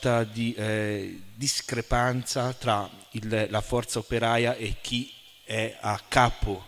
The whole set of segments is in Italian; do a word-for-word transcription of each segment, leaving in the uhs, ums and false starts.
di eh, discrepanza tra il, la forza operaia e chi è a capo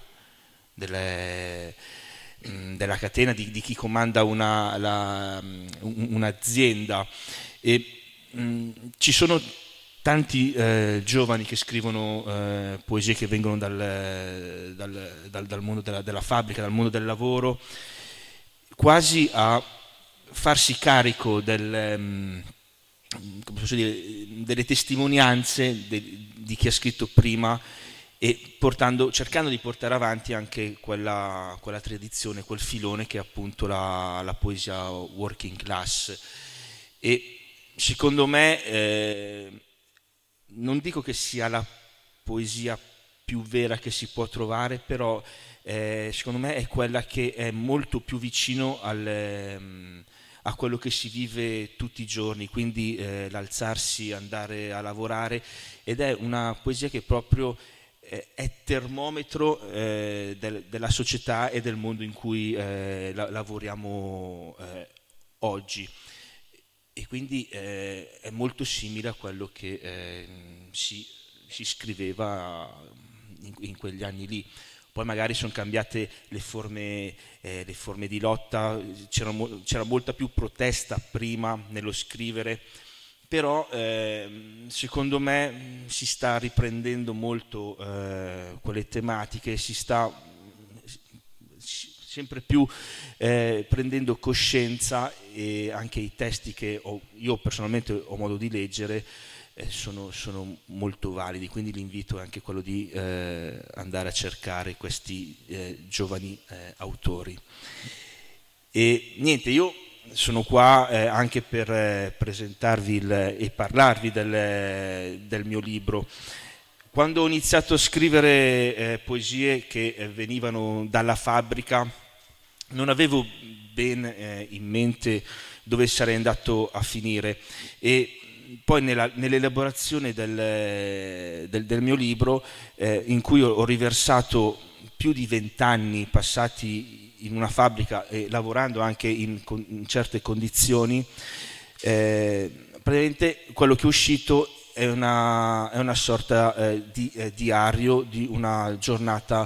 delle, mh, della catena, di, di chi comanda una, la, mh, un'azienda. E, mh, ci sono tanti eh, giovani che scrivono eh, poesie che vengono dal, dal, dal, dal mondo della, della fabbrica, dal mondo del lavoro, quasi a farsi carico del, um, come posso dire, delle testimonianze de, di chi ha scritto prima e portando, cercando di portare avanti anche quella, quella tradizione, quel filone che è appunto la, la poesia working class. E secondo me eh, non dico che sia la poesia più vera che si può trovare, però eh, secondo me è quella che è molto più vicino al, ehm, a quello che si vive tutti i giorni, quindi eh, l'alzarsi, andare a lavorare, ed è una poesia che proprio eh, è termometro eh, del, della società e del mondo in cui eh, la, lavoriamo eh, oggi. E quindi eh, è molto simile a quello che eh, si, si scriveva in, in quegli anni lì. Poi magari sono cambiate le forme, eh, le forme di lotta, c'era, mo- c'era molta più protesta prima nello scrivere, però eh, secondo me si sta riprendendo molto eh, quelle tematiche, si sta sempre più eh, prendendo coscienza, e anche i testi che ho, io personalmente ho modo di leggere eh, sono, sono molto validi, quindi l'invito è anche quello di eh, andare a cercare questi eh, giovani eh, autori. E niente, io sono qua eh, anche per eh, presentarvi il, e parlarvi del, del mio libro. Quando ho iniziato a scrivere eh, poesie che eh, venivano dalla fabbrica, non avevo ben eh, in mente dove sarei andato a finire, e poi nella, nell'elaborazione del, del, del mio libro, eh, in cui ho, ho riversato più di vent'anni passati in una fabbrica e lavorando anche in, in certe condizioni, eh, praticamente quello che è uscito è una, è una sorta eh, di eh, diario di una giornata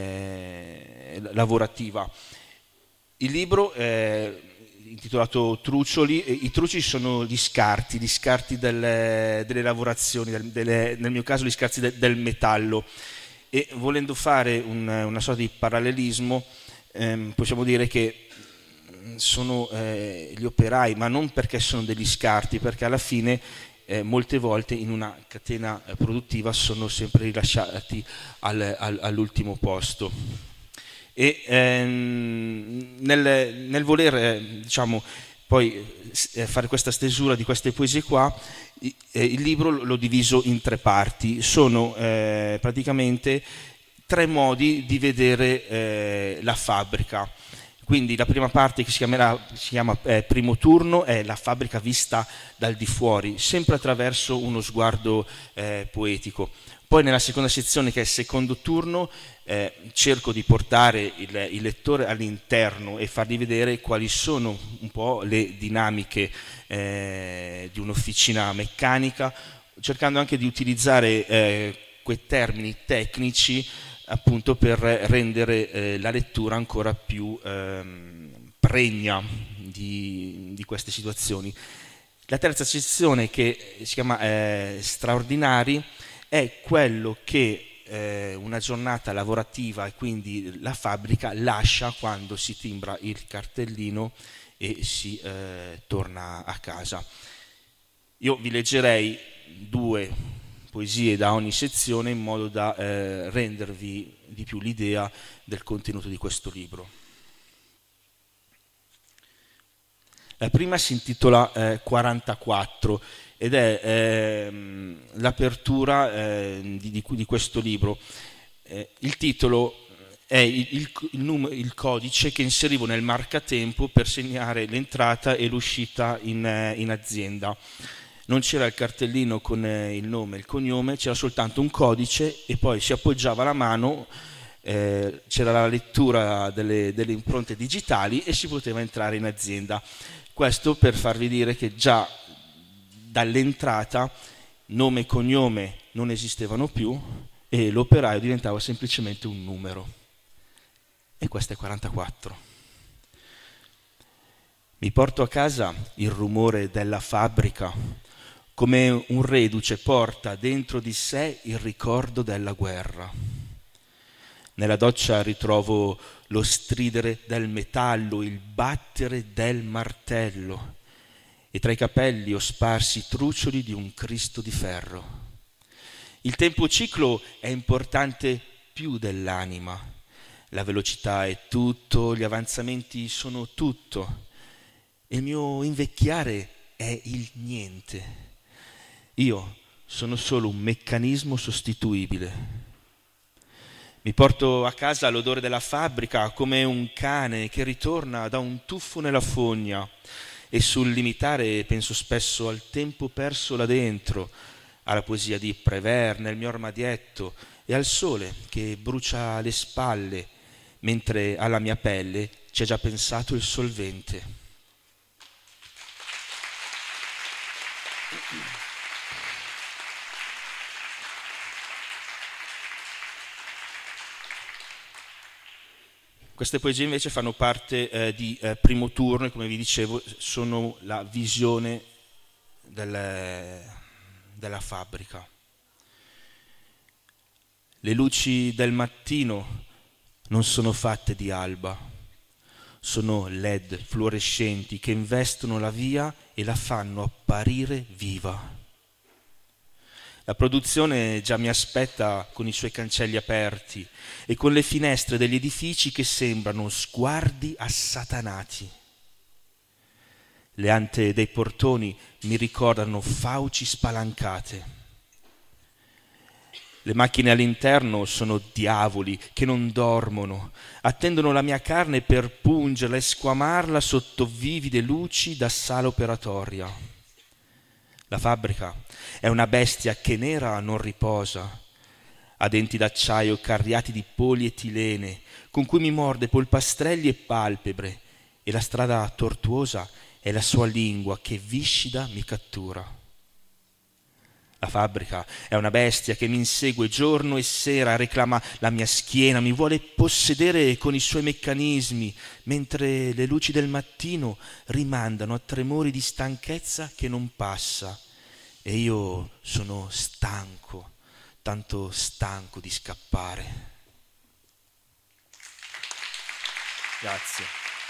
eh, lavorativa. Il libro è intitolato Trucioli, e i trucioli sono gli scarti, gli scarti delle, delle lavorazioni, del, delle, nel mio caso gli scarti de, del metallo, e volendo fare un, una sorta di parallelismo ehm, possiamo dire che sono eh, gli operai, ma non perché sono degli scarti, perché alla fine eh, molte volte in una catena eh, produttiva sono sempre rilasciati al, al, all'ultimo posto. E ehm, nel, nel voler eh, diciamo poi eh, fare questa stesura di queste poesie qua, eh, il libro l'ho diviso in tre parti. Sono eh, praticamente tre modi di vedere eh, la fabbrica. Quindi la prima parte, che si, chiamerà, si chiama eh, Primo turno, è la fabbrica vista dal di fuori, sempre attraverso uno sguardo eh, poetico. Poi nella seconda sezione, che è il Secondo turno, eh, cerco di portare il, il lettore all'interno e fargli vedere quali sono un po' le dinamiche eh, di un'officina meccanica, cercando anche di utilizzare eh, quei termini tecnici appunto per rendere eh, la lettura ancora più ehm, pregna di, di queste situazioni. La terza sezione, che si chiama eh, Straordinari, è quello che eh, una giornata lavorativa, e quindi la fabbrica, lascia quando si timbra il cartellino e si eh, torna a casa. Io vi leggerei due poesie da ogni sezione, in modo da eh, rendervi di più l'idea del contenuto di questo libro. La prima si intitola eh, quarantaquattro ed è eh, l'apertura eh, di, di, di questo libro. Eh, il titolo è il, il, il, num- il codice che inserivo nel marcatempo per segnare l'entrata e l'uscita in, eh, in azienda. Non c'era il cartellino con eh, il nome e il cognome, c'era soltanto un codice, e poi si appoggiava la mano, eh, c'era la lettura delle, delle impronte digitali e si poteva entrare in azienda. Questo per farvi dire che già dall'entrata nome e cognome non esistevano più e l'operaio diventava semplicemente un numero. E questo è quarantaquattro. Mi porto a casa il rumore della fabbrica, come un reduce porta dentro di sé il ricordo della guerra. Nella doccia ritrovo lo stridere del metallo, il battere del martello e tra i capelli ho sparsi i trucioli di un Cristo di ferro. Il tempo ciclo è importante più dell'anima. La velocità è tutto, gli avanzamenti sono tutto. Il mio invecchiare è il niente. Io sono solo un meccanismo sostituibile. Mi porto a casa l'odore della fabbrica come un cane che ritorna da un tuffo nella fogna e sul limitare penso spesso al tempo perso là dentro, alla poesia di Prévert nel mio armadietto e al sole che brucia le spalle mentre alla mia pelle c'è già pensato il solvente. Queste poesie invece fanno parte eh, di eh, Primo Turno e come vi dicevo sono la visione del, della fabbrica. Le luci del mattino non sono fatte di alba, sono L E D fluorescenti che investono la via e la fanno apparire viva. La produzione già mi aspetta con i suoi cancelli aperti e con le finestre degli edifici che sembrano sguardi assatanati. Le ante dei portoni mi ricordano fauci spalancate. Le macchine all'interno sono diavoli che non dormono, attendono la mia carne per pungerla e squamarla sotto vivide luci da sala operatoria. La fabbrica è una bestia che nera non riposa, ha denti d'acciaio carriati di polietilene, con cui mi morde polpastrelli e palpebre, e la strada tortuosa è la sua lingua che viscida mi cattura. La fabbrica è una bestia che mi insegue giorno e sera, reclama la mia schiena, mi vuole possedere con i suoi meccanismi, mentre le luci del mattino rimandano a tremori di stanchezza che non passa. E io sono stanco, tanto stanco di scappare. Grazie.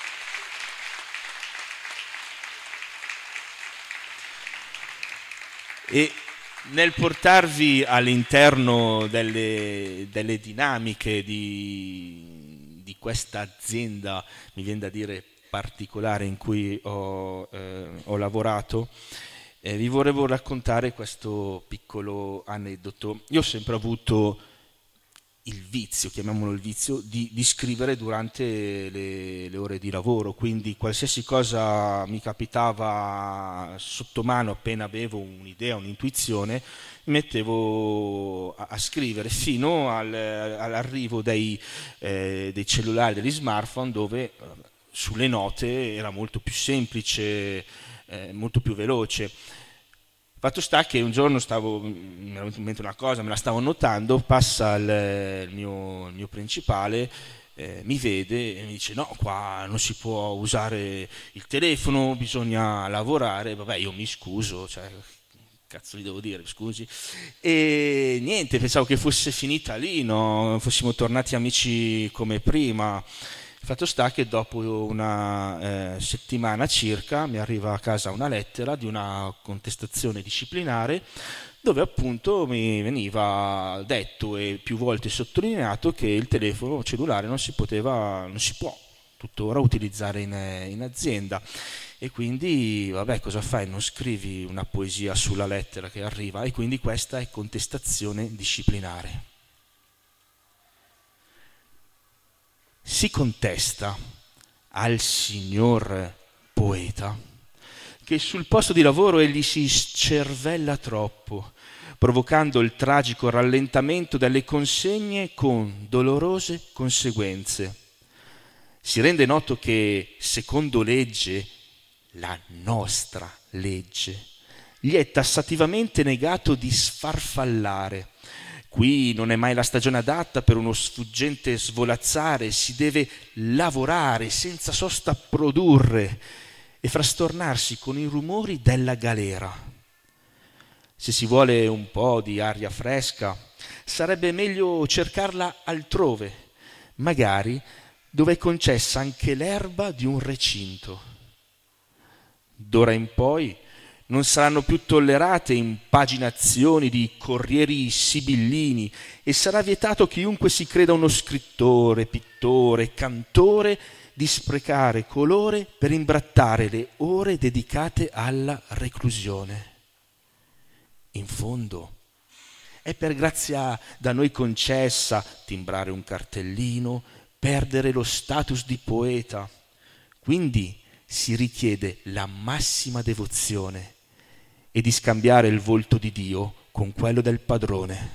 E nel portarvi all'interno delle, delle dinamiche di, di questa azienda, mi viene da dire particolare, in cui ho, eh, ho lavorato, eh, vi volevo raccontare questo piccolo aneddoto. Io ho sempre avuto il vizio, chiamiamolo il vizio, di, di scrivere durante le, le ore di lavoro, quindi qualsiasi cosa mi capitava sotto mano appena avevo un'idea, un'intuizione, mi mettevo a, a scrivere fino al, all'arrivo dei, eh, dei cellulari, degli smartphone, dove eh, sulle note era molto più semplice, eh, molto più veloce. Fatto sta che un giorno stavo, mi era venuta in mente una cosa, me la stavo notando, passa il, il, mio, il mio principale, eh, mi vede e mi dice no, qua non si può usare il telefono, bisogna lavorare. Vabbè, io mi scuso, cioè, cazzo gli devo dire, scusi? E niente, pensavo che fosse finita lì, no? Fossimo tornati amici come prima. Fatto sta che dopo una eh, settimana circa mi arriva a casa una lettera di una contestazione disciplinare dove appunto mi veniva detto e più volte sottolineato che il telefono cellulare non si poteva, non si può tuttora utilizzare in, in azienda. E quindi, vabbè, cosa fai? Non scrivi una poesia sulla lettera che arriva, e quindi questa è contestazione disciplinare. Si contesta al signor poeta che sul posto di lavoro egli si scervella troppo, provocando il tragico rallentamento delle consegne con dolorose conseguenze. Si rende noto che, secondo legge, la nostra legge, gli è tassativamente negato di sfarfallare. Qui non è mai la stagione adatta per uno sfuggente svolazzare, si deve lavorare senza sosta produrre e frastornarsi con i rumori della galera. Se si vuole un po' di aria fresca, sarebbe meglio cercarla altrove, magari dove è concessa anche l'erba di un recinto. D'ora in poi non saranno più tollerate impaginazioni di corrieri sibillini e sarà vietato chiunque si creda uno scrittore, pittore, cantore di sprecare colore per imbrattare le ore dedicate alla reclusione. In fondo è per grazia da noi concessa timbrare un cartellino, perdere lo status di poeta. Quindi si richiede la massima devozione e di scambiare il volto di Dio con quello del padrone.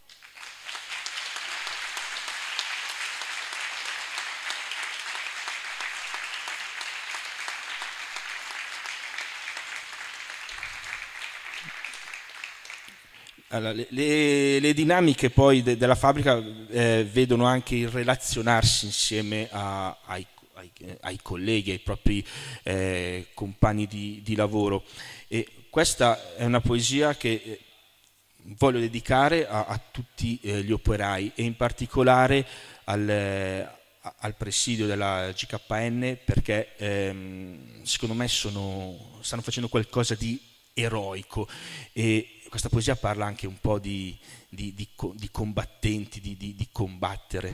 Allora, le, le, le dinamiche poi de, della fabbrica eh, vedono anche il relazionarsi insieme a, ai, ai, ai colleghi, ai propri eh, compagni di, di lavoro. E questa è una poesia che voglio dedicare a, a tutti eh, gli operai e in particolare al, eh, al presidio della G K N, perché ehm, secondo me sono, stanno facendo qualcosa di eroico e questa poesia parla anche un po' di, di, di, di combattenti, di, di, di combattere.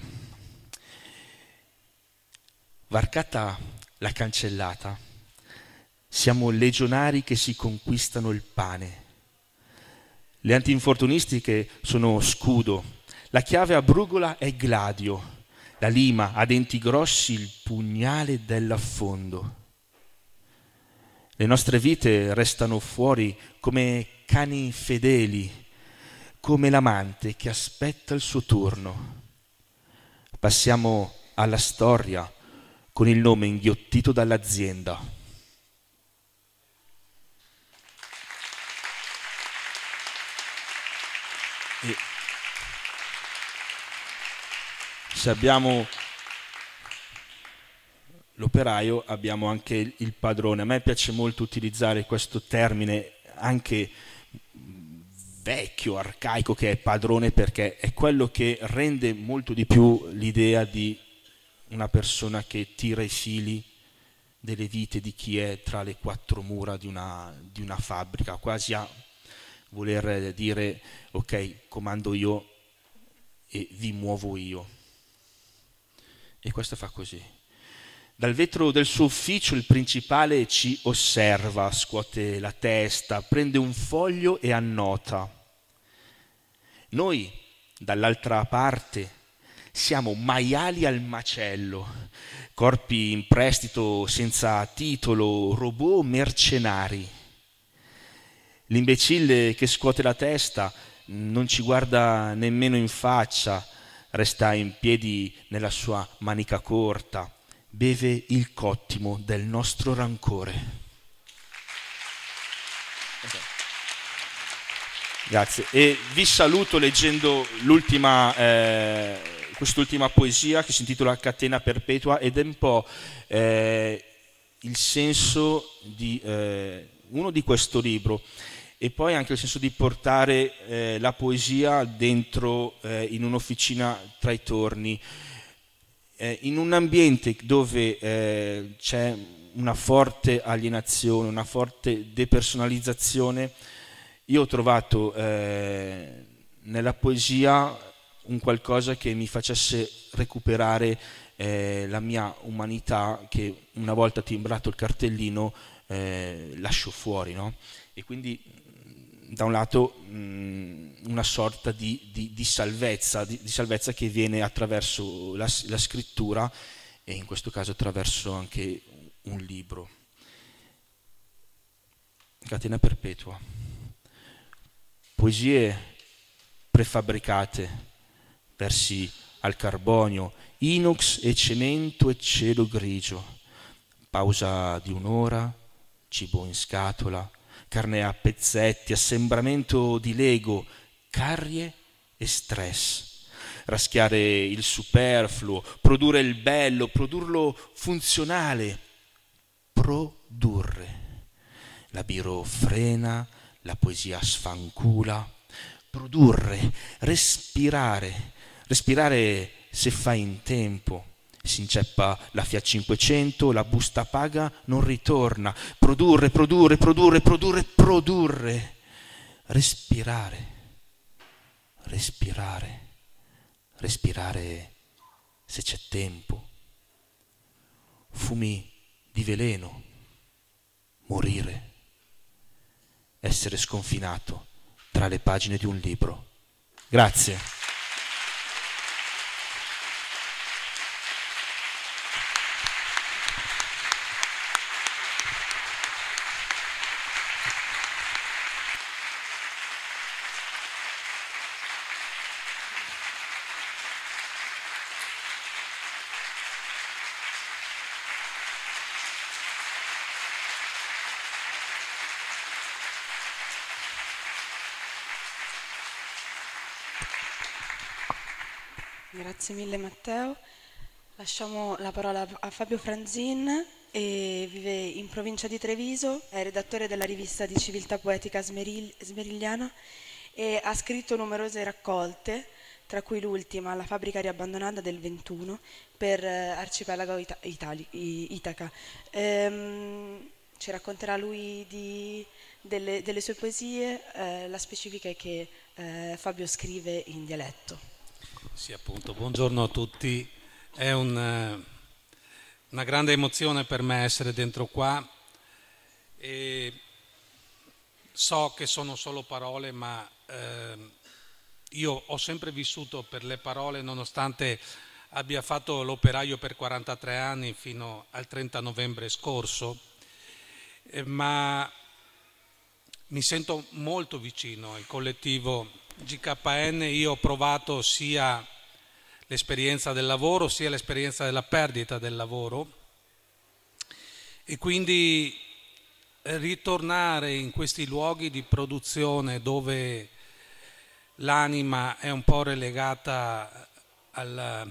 Varcata la cancellata, siamo legionari che si conquistano il pane. Le antinfortunistiche sono scudo, la chiave a brugola è gladio, la lima a denti grossi il pugnale dell'affondo. Le nostre vite restano fuori come cani fedeli, come l'amante che aspetta il suo turno. Passiamo alla storia con il nome inghiottito dall'azienda. E se abbiamo l'operaio, abbiamo anche il padrone. A me piace molto utilizzare questo termine anche vecchio, arcaico, che è padrone, perché è quello che rende molto di più l'idea di una persona che tira i fili delle vite di chi è tra le quattro mura di una, di una fabbrica, quasi a voler dire ok, comando io e vi muovo io. E questo fa così. Dal vetro del suo ufficio il principale ci osserva, scuote la testa, prende un foglio e annota. Noi, dall'altra parte, siamo maiali al macello, corpi in prestito senza titolo, robot mercenari. L'imbecille che scuote la testa non ci guarda nemmeno in faccia, resta in piedi nella sua manica corta, beve il cottimo del nostro rancore. Okay. Grazie. E vi saluto leggendo l'ultima, eh, quest'ultima poesia che si intitola Catena Perpetua ed è un po' eh, il senso di eh, uno di questo libro e poi anche il senso di portare eh, la poesia dentro eh, in un'officina tra i torni. Eh, in un ambiente dove eh, c'è una forte alienazione, una forte depersonalizzazione, io ho trovato eh, nella poesia un qualcosa che mi facesse recuperare eh, la mia umanità che una volta timbrato il cartellino eh, lascio fuori, no? E quindi da un lato mh, una sorta di, di, di, salvezza, di, di salvezza che viene attraverso la, la scrittura e in questo caso attraverso anche un libro. Catena Perpetua. Poesie prefabbricate, versi al carbonio, inox e cemento e cielo grigio, pausa di un'ora, cibo in scatola, carne a pezzetti, assembramento di Lego, carie e stress, raschiare il superfluo, produrre il bello, produrlo funzionale, produrre. La biro frena, la poesia sfancula, produrre, respirare, respirare se fai in tempo. Si inceppa la Fiat cinquecento, la busta paga non ritorna. Produrre, produrre, produrre, produrre, produrre. Respirare, respirare, respirare se c'è tempo. Fumi di veleno, morire, essere sconfinato tra le pagine di un libro. Grazie. Grazie mille Matteo. Lasciamo la parola a Fabio Franzin, e vive in provincia di Treviso, è redattore della rivista di civiltà poetica Smeril- Smerigliana e ha scritto numerose raccolte, tra cui l'ultima, La fabbrica riabbandonata del ventuno, per eh, Arcipelago Ita- Itali- I- Itaca. Ehm, ci racconterà lui di, delle, delle sue poesie, eh, la specifica è che eh, Fabio scrive in dialetto. Sì, appunto, buongiorno a tutti. È un, una grande emozione per me essere dentro qua e so che sono solo parole, ma eh, io ho sempre vissuto per le parole, nonostante abbia fatto l'operaio per quarantatré anni fino al trenta novembre scorso, eh, ma mi sento molto vicino al collettivo G K N. Io ho provato sia l'esperienza del lavoro sia l'esperienza della perdita del lavoro e quindi ritornare in questi luoghi di produzione dove l'anima è un po' relegata al,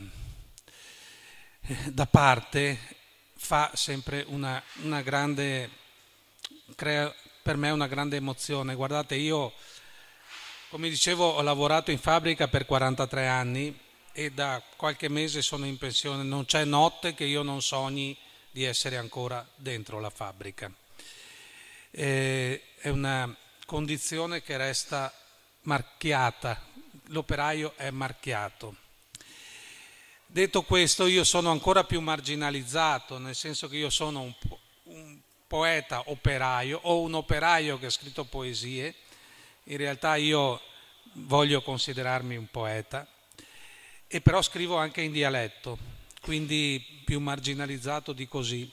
da parte fa sempre una, una grande, crea per me una grande emozione. Guardate, io come dicevo ho lavorato in fabbrica per quarantatré anni e da qualche mese sono in pensione, non c'è notte che io non sogni di essere ancora dentro la fabbrica. Eh, è una condizione che resta marchiata, l'operaio è marchiato. Detto questo, io sono ancora più marginalizzato, nel senso che io sono un, po- un poeta operaio o un operaio che ha scritto poesie. In realtà io voglio considerarmi un poeta, e però scrivo anche in dialetto, quindi più marginalizzato di così.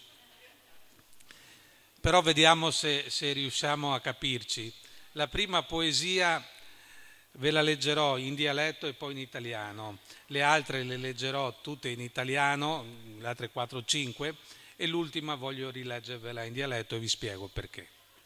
Però vediamo se, se riusciamo a capirci. La prima poesia ve la leggerò in dialetto e poi in italiano, le altre le leggerò tutte in italiano, le altre quattro o cinque, e l'ultima voglio rileggervela in dialetto e vi spiego perché.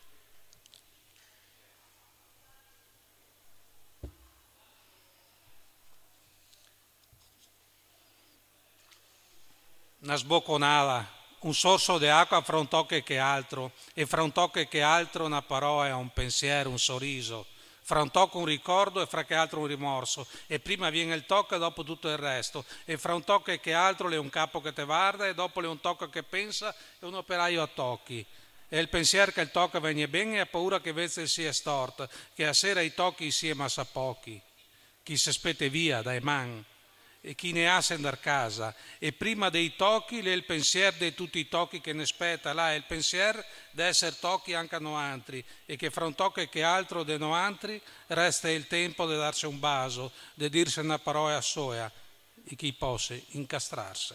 Una sbocconata, un sorso di acqua fra un tocco che altro, e fra un tocco che altro una parola, un pensiero, un sorriso, fra un tocco un ricordo e fra che altro un rimorso, e prima viene il tocco e dopo tutto il resto, e fra un tocco e che altro le un capo che te guarda e dopo le un tocco che pensa e un operaio a tocchi. E il pensiero che il tocco venga bene e ha paura che invece sia storto, che a sera i tocchi insieme a sa pochi, chi si aspetta via dai man e chi ne ha se andar a casa, e prima dei tocchi è il pensiero di tutti i tocchi che ne aspetta, là è il pensiero di essere tocchi anche a noantri, e che fra un tocco e che altro de noantri resta il tempo di darsi un baso, di dirsi una parola soia, e chi possa incastrarsi.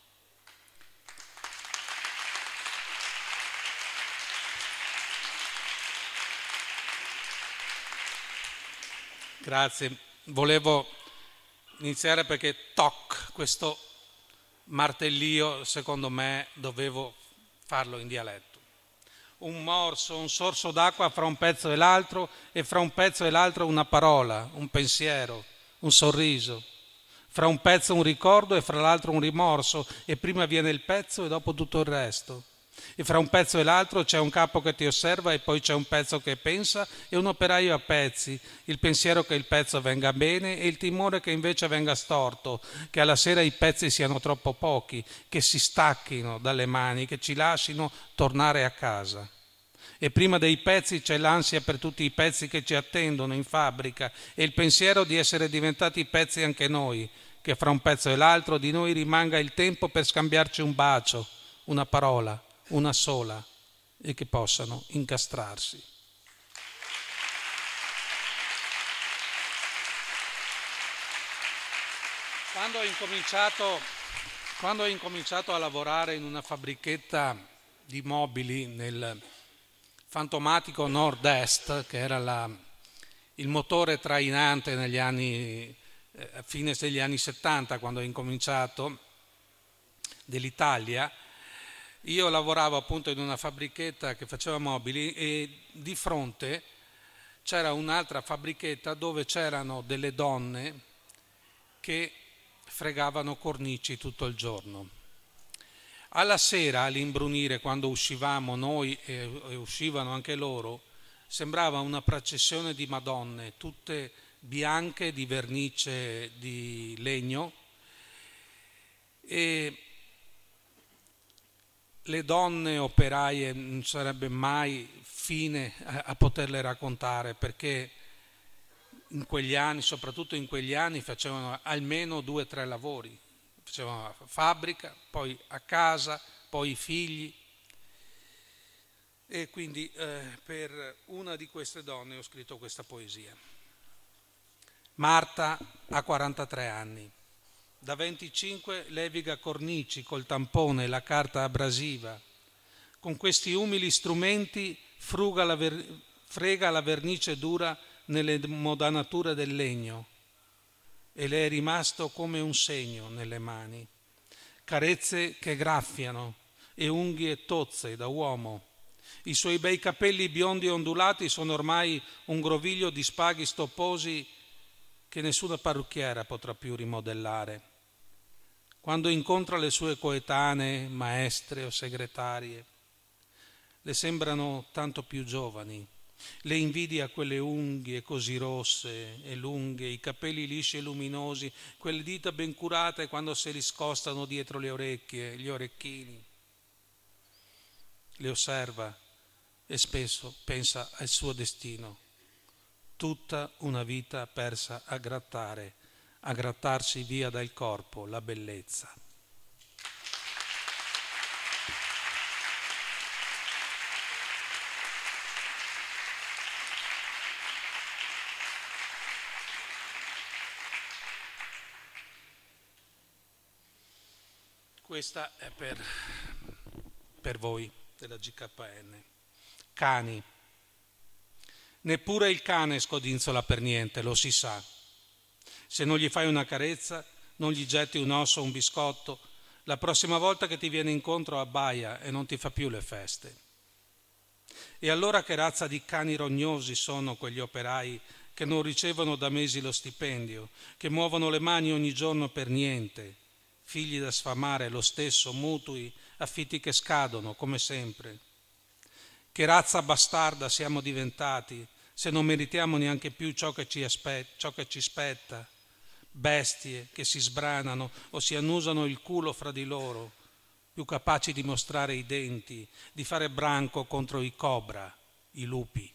Grazie, volevo iniziare perché toc, questo martellio secondo me dovevo farlo in dialetto. un morso, un sorso d'acqua fra un pezzo e l'altro, e fra un pezzo e l'altro una parola, un pensiero, un sorriso, fra un pezzo un ricordo e fra l'altro un rimorso, e prima viene il pezzo e dopo tutto il resto. E fra un pezzo e l'altro c'è un capo che ti osserva e poi c'è un pezzo che pensa e un operaio a pezzi, il pensiero che il pezzo venga bene e il timore che invece venga storto, che alla sera i pezzi siano troppo pochi, che si stacchino dalle mani, che ci lascino tornare a casa. E prima dei pezzi c'è l'ansia per tutti i pezzi che ci attendono in fabbrica e il pensiero di essere diventati pezzi anche noi, che fra un pezzo e l'altro di noi rimanga il tempo per scambiarci un bacio, una parola, una sola, e che possano incastrarsi. Quando ho incominciato, quando ho incominciato a lavorare in una fabbrichetta di mobili nel fantomatico Nord-Est, che era la, il motore trainante negli anni, eh, a fine degli anni settanta, quando ho incominciato, dell'Italia, io lavoravo appunto in una fabbrichetta che faceva mobili e di fronte c'era un'altra fabbrichetta dove c'erano delle donne che fregavano cornici tutto il giorno. Alla sera, all'imbrunire, quando uscivamo noi e, e uscivano anche loro, sembrava una processione di Madonne, tutte bianche di vernice di legno, e le donne operaie non sarebbe mai fine a, a poterle raccontare, perché in quegli anni, soprattutto in quegli anni, facevano almeno due o tre lavori. Facevano a fabbrica, poi a casa, poi i figli. E quindi eh, per una di queste donne ho scritto questa poesia. Marta ha quarantatré anni. Da venticinque leviga cornici col tampone e la carta abrasiva. Con questi umili strumenti fruga la ver- frega la vernice dura nelle modanature del legno, e le è rimasto come un segno nelle mani. Carezze che graffiano e unghie tozze da uomo. I suoi bei capelli biondi e ondulati sono ormai un groviglio di spaghi stopposi che nessuna parrucchiera potrà più rimodellare. Quando incontra le sue coetanee, maestre o segretarie, le sembrano tanto più giovani. Le invidia quelle unghie così rosse e lunghe, i capelli lisci e luminosi, quelle dita ben curate quando se li scostano dietro le orecchie, gli orecchini. Le osserva e spesso pensa al suo destino. Tutta una vita persa a grattare, a grattarsi via dal corpo la bellezza. Questa è per, per voi della G K N. Cani. Neppure il cane scodinzola per niente, lo si sa. Se non gli fai una carezza, non gli getti un osso o un biscotto, la prossima volta che ti viene incontro abbaia e non ti fa più le feste. E allora che razza di cani rognosi sono quegli operai che non ricevono da mesi lo stipendio, che muovono le mani ogni giorno per niente, figli da sfamare lo stesso, mutui, affitti che scadono, come sempre. Che razza bastarda siamo diventati se non meritiamo neanche più ciò che ci aspetta, ciò che ci spetta. Bestie che si sbranano o si annusano il culo fra di loro, più capaci di mostrare i denti, di fare branco contro i cobra, i lupi.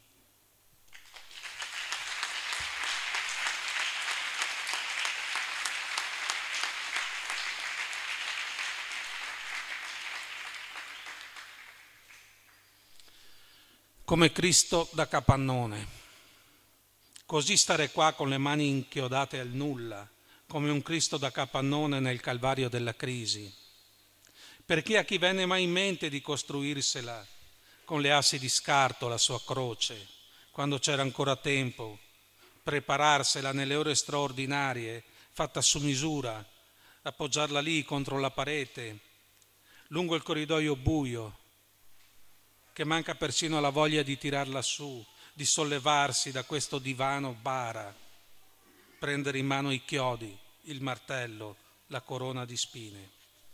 Come Cristo da capannone, così stare qua con le mani inchiodate al nulla, come un Cristo da capannone nel calvario della crisi. Perché a chi venne mai in mente di costruirsela con le assi di scarto la sua croce, quando c'era ancora tempo, prepararsela nelle ore straordinarie, fatta su misura, appoggiarla lì contro la parete, lungo il corridoio buio, che manca persino la voglia di tirarla su, di sollevarsi da questo divano bara, prendere in mano i chiodi, il martello, la corona di spine.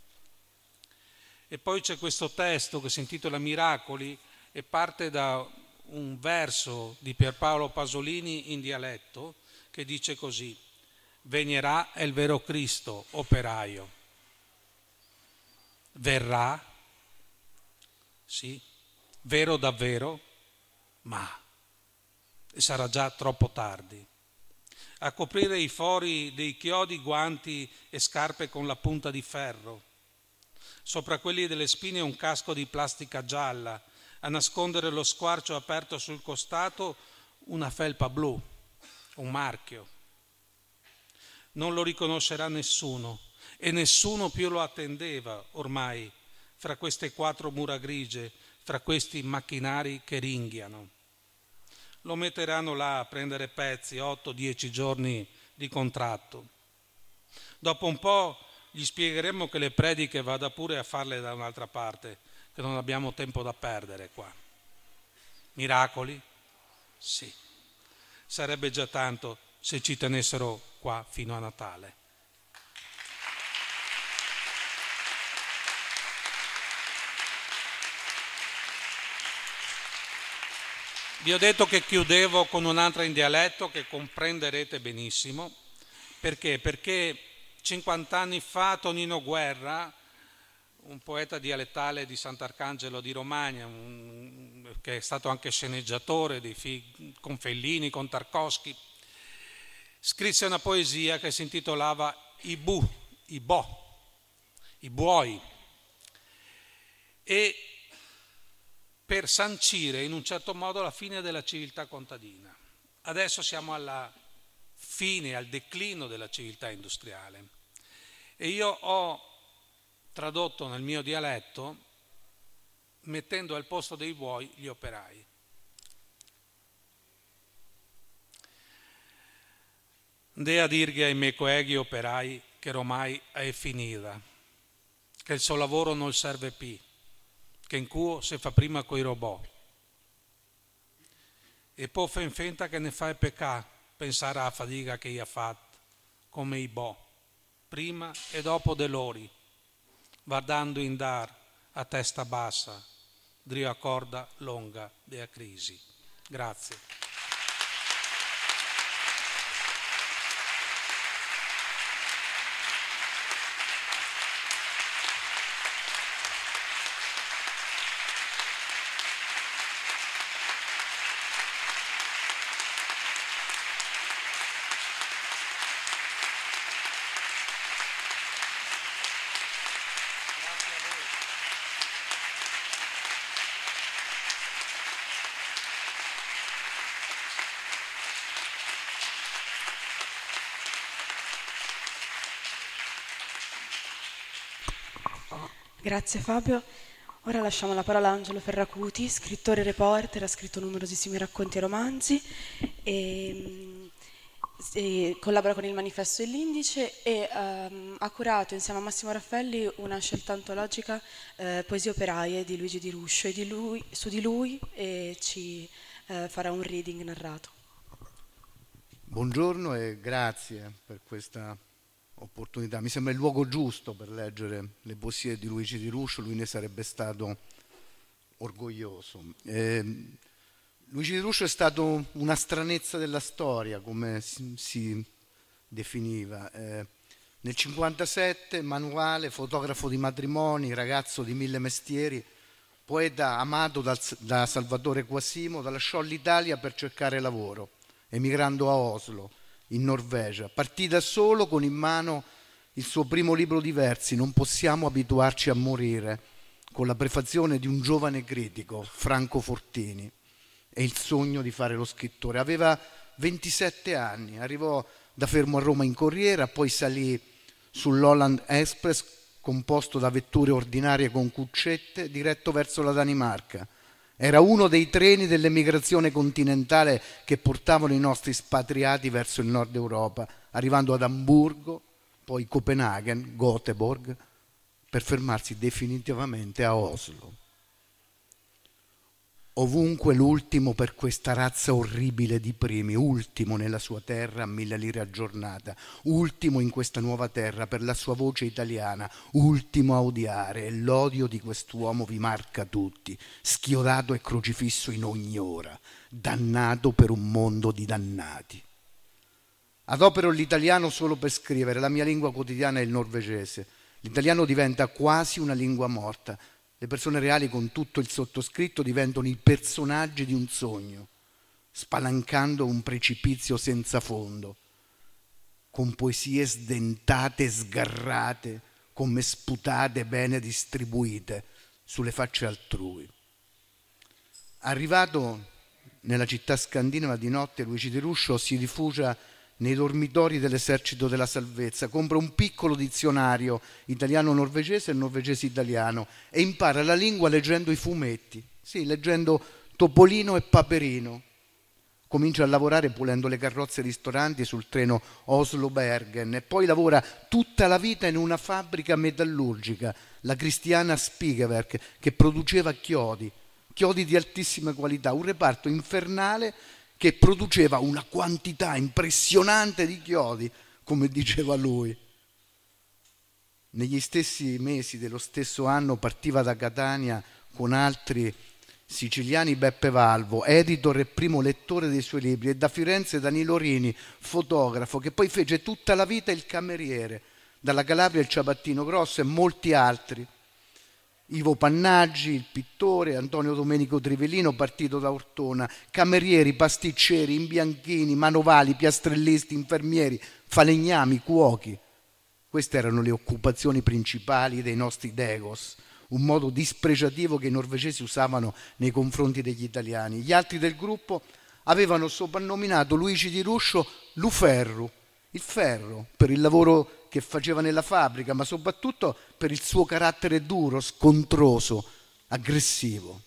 E poi c'è questo testo che si intitola Miracoli e parte da un verso di Pierpaolo Pasolini in dialetto che dice così: Venierà è il vero Cristo, operaio. Verrà, sì, vero davvero, ma sarà già troppo tardi. A coprire i fori dei chiodi, guanti e scarpe con la punta di ferro. Sopra quelli delle spine un casco di plastica gialla, a nascondere lo squarcio aperto sul costato una felpa blu, un marchio. Non lo riconoscerà nessuno e nessuno più lo attendeva ormai fra queste quattro mura grigie, fra questi macchinari che ringhiano. Lo metteranno là a prendere pezzi, otto dieci giorni di contratto. Dopo un po' gli spiegheremo che le prediche vada pure a farle da un'altra parte, che non abbiamo tempo da perdere qua. Miracoli? Sì. Sarebbe già tanto se ci tenessero qua fino a Natale. Vi ho detto che chiudevo con un'altra in dialetto che comprenderete benissimo. Perché? Perché cinquanta anni fa Tonino Guerra, un poeta dialettale di Sant'Arcangelo di Romagna, un, che è stato anche sceneggiatore di film, con Fellini, con Tarkovsky, scrisse una poesia che si intitolava I bu, i bo, i buoi, e per sancire in un certo modo la fine della civiltà contadina. Adesso siamo alla fine, al declino della civiltà industriale e io ho tradotto nel mio dialetto, mettendo al posto dei buoi gli operai. De a dirghe ai miei colleghi operai che ormai è finita, che il suo lavoro non serve più, che in cuo si fa prima coi robot. E poi fa in finta che ne fa peccato pensare alla fatica che gli ha fatto, come i bo, prima e dopo de lori, guardando in dar a testa bassa, drio a corda longa della crisi. Grazie. Grazie Fabio. Ora lasciamo la parola a Angelo Ferracuti, scrittore e reporter, ha scritto numerosissimi racconti e romanzi e, e collabora con il Manifesto dell'Indice e um, ha curato insieme a Massimo Raffelli una scelta antologica eh, Poesie operaie di Luigi Di Ruscio e di lui, su di lui e ci eh, farà un reading narrato. Buongiorno e grazie per questa opportunità. Mi sembra il luogo giusto per leggere le poesie di Luigi Di Ruscio, lui ne sarebbe stato orgoglioso. Eh, Luigi Di Ruscio è stato una stranezza della storia, come si, si definiva. Eh, nel cinquantasette, manuale, fotografo di matrimoni, ragazzo di mille mestieri, poeta amato dal, da Salvatore Quasimodo, lasciò l'Italia per cercare lavoro, emigrando a Oslo, in Norvegia. Partì da solo con in mano il suo primo libro di versi, Non possiamo abituarci a morire, con la prefazione di un giovane critico, Franco Fortini, e il sogno di fare lo scrittore. Aveva ventisette anni, arrivò da fermo a Roma in corriera, poi salì sull'Holland Express composto da vetture ordinarie con cuccette, diretto verso la Danimarca. Era uno dei treni dell'emigrazione continentale che portavano i nostri spatriati verso il nord Europa, arrivando ad Amburgo, poi Copenaghen, Göteborg, per fermarsi definitivamente a Oslo. ovunque l'ultimo per questa razza orribile di primi, ultimo nella sua terra a mille lire a giornata, ultimo in questa nuova terra per la sua voce italiana, ultimo a odiare, e l'odio di quest'uomo vi marca tutti, schiodato e crocifisso in ogni ora, dannato per un mondo di dannati. Adopero l'italiano solo per scrivere, la mia lingua quotidiana è il norvegese. L'italiano diventa quasi una lingua morta. Le persone reali con tutto il sottoscritto diventano i personaggi di un sogno, spalancando un precipizio senza fondo, con poesie sdentate, sgarrate, come sputate bene distribuite sulle facce altrui. Arrivato nella città scandinava di notte, Luigi Di Ruscio si rifugia nei dormitori dell'esercito della salvezza, compra un piccolo dizionario italiano-norvegese e norvegese-italiano e impara la lingua leggendo i fumetti, sì, leggendo Topolino e Paperino. Comincia a lavorare pulendo le carrozze ristoranti sul treno Oslo-Bergen e poi lavora tutta la vita in una fabbrica metallurgica, la Christiana Spiegelwerk, che produceva chiodi, chiodi di altissima qualità, un reparto infernale che produceva una quantità impressionante di chiodi, come diceva lui. Negli stessi mesi dello stesso anno partiva da Catania con altri siciliani Beppe Valvo, editor e primo lettore dei suoi libri, e da Firenze Danilo Rini, fotografo, che poi fece tutta la vita il cameriere, dalla Calabria il Ciabattino Grosso e molti altri. Ivo Pannaggi, il pittore, Antonio Domenico Trivellino, partito da Ortona, camerieri, pasticceri, imbianchini, manovali, piastrellisti, infermieri, falegnami, cuochi. Queste erano le occupazioni principali dei nostri degos, un modo dispregiativo che i norvegesi usavano nei confronti degli italiani. Gli altri del gruppo avevano soprannominato Luigi Di Ruscio Luferru, il ferro, per il lavoro che faceva nella fabbrica, ma soprattutto per il suo carattere duro, scontroso, aggressivo.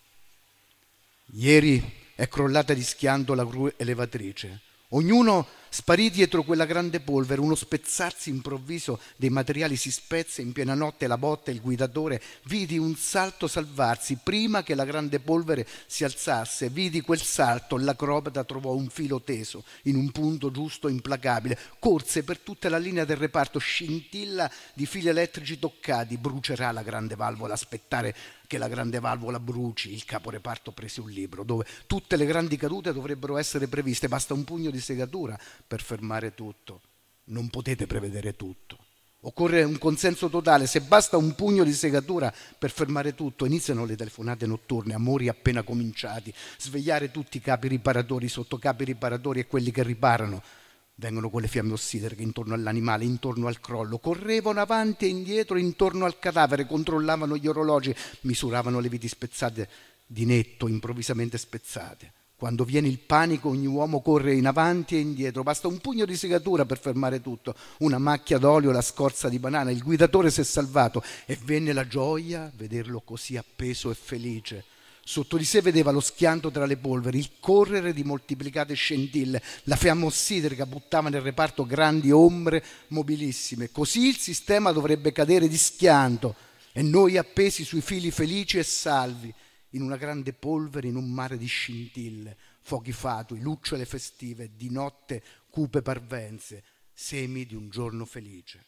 Ieri è crollata di schianto la gru elevatrice. Ognuno sparì dietro quella grande polvere, uno spezzarsi improvviso dei materiali si spezza, in piena notte la botta e il guidatore vidi un salto salvarsi prima che la grande polvere si alzasse, vidi quel salto, l'acrobata trovò un filo teso in un punto giusto, implacabile, corse per tutta la linea del reparto, scintilla di fili elettrici toccati, brucerà la grande valvola, aspettare che la grande valvola bruci. Il caporeparto prese un libro dove tutte le grandi cadute dovrebbero essere previste, basta un pugno di segatura per fermare tutto. Non potete prevedere tutto, occorre un consenso totale. Se basta un pugno di segatura per fermare tutto, iniziano le telefonate notturne, amori appena cominciati, svegliare tutti i capi riparatori, sottocapi riparatori e quelli che riparano. Vengono quelle fiamme ossidriche intorno all'animale, intorno al crollo, correvano avanti e indietro intorno al cadavere, controllavano gli orologi, misuravano le viti spezzate di netto, improvvisamente spezzate. Quando viene il panico ogni uomo corre in avanti e indietro, basta un pugno di segatura per fermare tutto, una macchia d'olio, la scorza di banana, il guidatore si è salvato e venne la gioia vederlo così appeso e felice. Sotto di sé vedeva lo schianto tra le polveri, il correre di moltiplicate scintille, la fiamma ossidrica buttava nel reparto grandi ombre mobilissime. Così il sistema dovrebbe cadere di schianto e noi appesi sui fili felici e salvi, in una grande polvere, in un mare di scintille, fuochi fatui, lucciole festive, di notte cupe parvenze, semi di un giorno felice.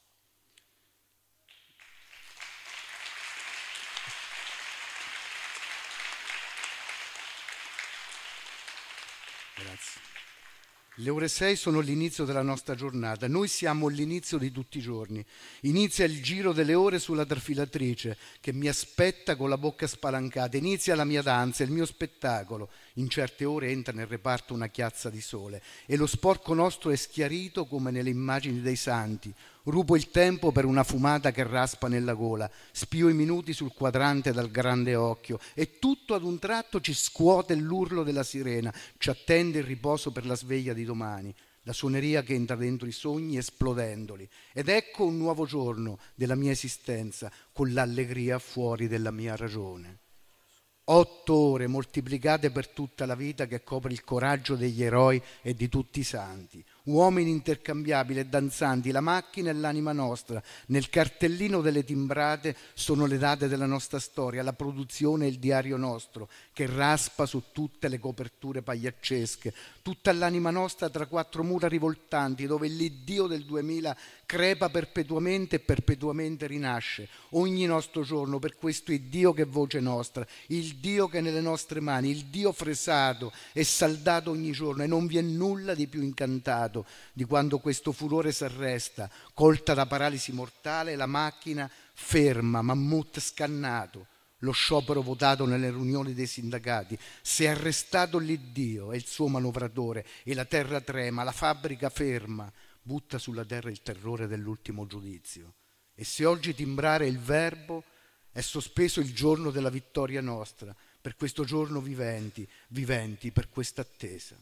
Grazie. Le ore sei sono l'inizio della nostra giornata, noi siamo l'inizio di tutti i giorni. Inizia il giro delle ore sulla trafilatrice che mi aspetta con la bocca spalancata, inizia la mia danza, il mio spettacolo. In certe ore entra nel reparto una chiazza di sole e lo sporco nostro è schiarito come nelle immagini dei santi. Rubo il tempo per una fumata che raspa nella gola, spio i minuti sul quadrante dal grande occhio e tutto ad un tratto ci scuote l'urlo della sirena, ci attende il riposo per la sveglia di domani, la suoneria che entra dentro i sogni esplodendoli. Ed ecco un nuovo giorno della mia esistenza con l'allegria fuori della mia ragione. Otto ore moltiplicate per tutta la vita che copre il coraggio degli eroi e di tutti i santi. uomini intercambiabili e danzanti, la macchina e l'anima nostra. Nel cartellino delle timbrate sono le date della nostra storia, la produzione e il diario nostro, che raspa su tutte le coperture pagliaccesche, tutta l'anima nostra tra quattro mura rivoltanti, dove l'Iddio del duemila crepa perpetuamente e perpetuamente rinasce. Ogni nostro giorno, per questo è Dio che è voce nostra, il Dio che è nelle nostre mani, il Dio fresato e saldato ogni giorno, e non vi è nulla di più incantato di quando questo furore s'arresta, colta da paralisi mortale, la macchina ferma, mammut scannato, lo sciopero votato nelle riunioni dei sindacati. Si è arrestato l'Iddio e il suo manovratore, e la terra trema, la fabbrica ferma, butta sulla terra il terrore dell'ultimo giudizio. E se oggi timbrare il verbo, è sospeso il giorno della vittoria nostra, per questo giorno viventi, viventi per questa attesa.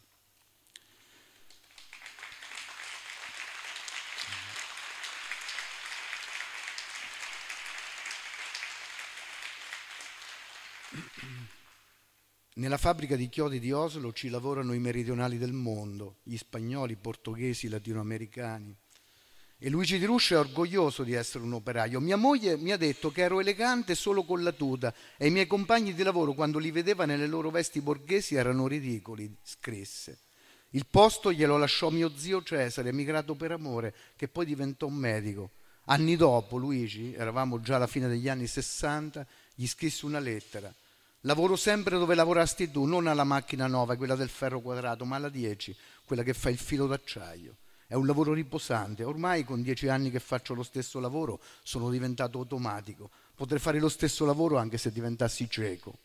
Nella fabbrica di chiodi di Oslo ci lavorano i meridionali del mondo, gli spagnoli, i portoghesi, i latinoamericani. E Luigi Di Ruscio è orgoglioso di essere un operaio. Mia moglie mi ha detto che ero elegante solo con la tuta e i miei compagni di lavoro, quando li vedeva nelle loro vesti borghesi, erano ridicoli, scrisse. Il posto glielo lasciò mio zio Cesare, emigrato per amore, che poi diventò un medico. Anni dopo, Luigi, eravamo già alla fine degli anni sessanta, gli scrisse una lettera. Lavoro sempre dove lavorasti tu, non alla macchina nova, quella del ferro quadrato, ma alla dieci, quella che fa il filo d'acciaio. È un lavoro riposante. Ormai con dieci anni che faccio lo stesso lavoro sono diventato automatico. Potrei fare lo stesso lavoro anche se diventassi cieco.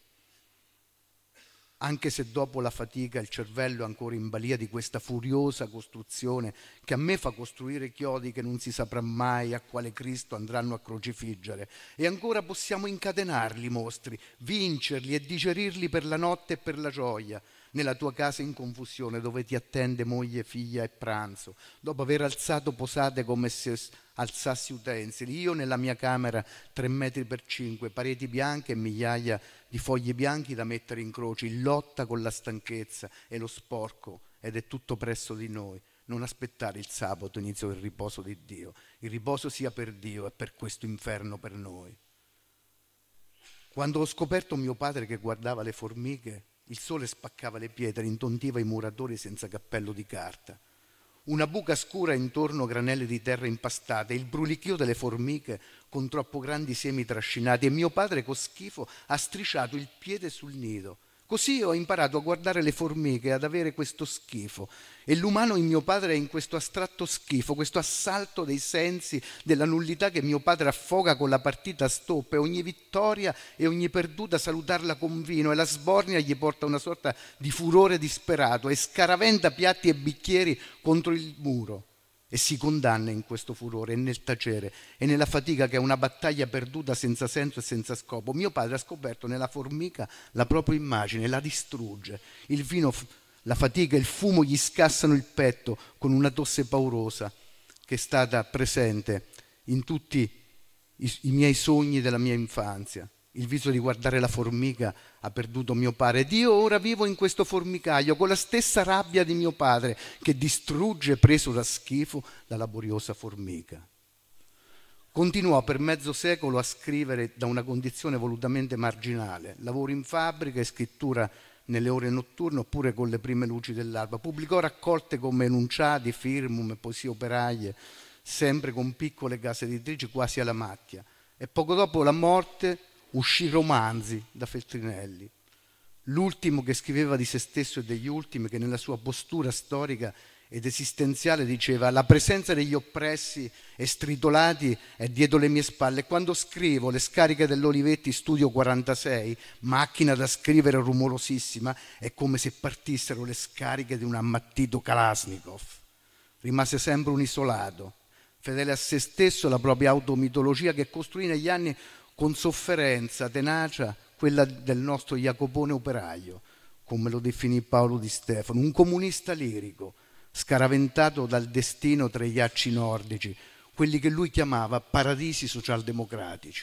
Anche se dopo la fatica il cervello è ancora in balia di questa furiosa costruzione che a me fa costruire chiodi che non si saprà mai a quale Cristo andranno a crocifiggere. E ancora possiamo incatenarli i mostri, vincerli e digerirli per la notte e per la gioia, nella tua casa in confusione dove ti attende moglie, figlia e pranzo, dopo aver alzato posate come se alzassi utensili, io nella mia camera tre metri per cinque, pareti bianche e migliaia di fogli bianchi da mettere in croce, in lotta con la stanchezza e lo sporco, ed è tutto presso di noi. Non aspettare il sabato, inizio del riposo di Dio. Il riposo sia per Dio e per questo inferno per noi. Quando ho scoperto mio padre che guardava le formiche, il sole spaccava le pietre, intontiva i muratori senza cappello di carta. Una buca scura intorno, granelli di terra impastate, il brulichio delle formiche con troppo grandi semi trascinati, e mio padre con schifo ha strisciato il piede sul nido. Così ho imparato a guardare le formiche, ad avere questo schifo. E l'umano in mio padre è in questo astratto schifo, questo assalto dei sensi, della nullità che mio padre affoga con la partita a stop, e ogni vittoria e ogni perduta salutarla con vino, e la sbornia gli porta una sorta di furore disperato e scaraventa piatti e bicchieri contro il muro. E si condanna in questo furore e nel tacere e nella fatica, che è una battaglia perduta senza senso e senza scopo. Mio padre ha scoperto nella formica la propria immagine, la distrugge. Il vino, la fatica, il fumo gli scassano il petto con una tosse paurosa che è stata presente in tutti i, i miei sogni della mia infanzia. Il viso di guardare la formica ha perduto mio padre, ed io ora vivo in questo formicaio con la stessa rabbia di mio padre, che distrugge, preso da schifo, la laboriosa formica. Continuò per mezzo secolo a scrivere da una condizione volutamente marginale, lavoro in fabbrica e scrittura nelle ore notturne oppure con le prime luci dell'alba. Pubblicò raccolte come Enunciati, Firmum e Poesie operaie, sempre con piccole case editrici quasi alla macchia. E poco dopo la morte uscì Romanzi da Feltrinelli, l'ultimo che scriveva di se stesso e degli ultimi, che nella sua postura storica ed esistenziale diceva: la presenza degli oppressi e stritolati è dietro le mie spalle. Quando scrivo le scariche dell'Olivetti Studio quarantasei, macchina da scrivere rumorosissima, è come se partissero le scariche di un ammattito Kalashnikov. Rimase sempre un isolato, fedele a se stesso, alla propria automitologia che costruì negli anni con sofferenza, tenacia, quella del nostro Jacopone operaio, come lo definì Paolo Di Stefano, un comunista lirico, scaraventato dal destino tra i ghiacci nordici, quelli che lui chiamava paradisi socialdemocratici.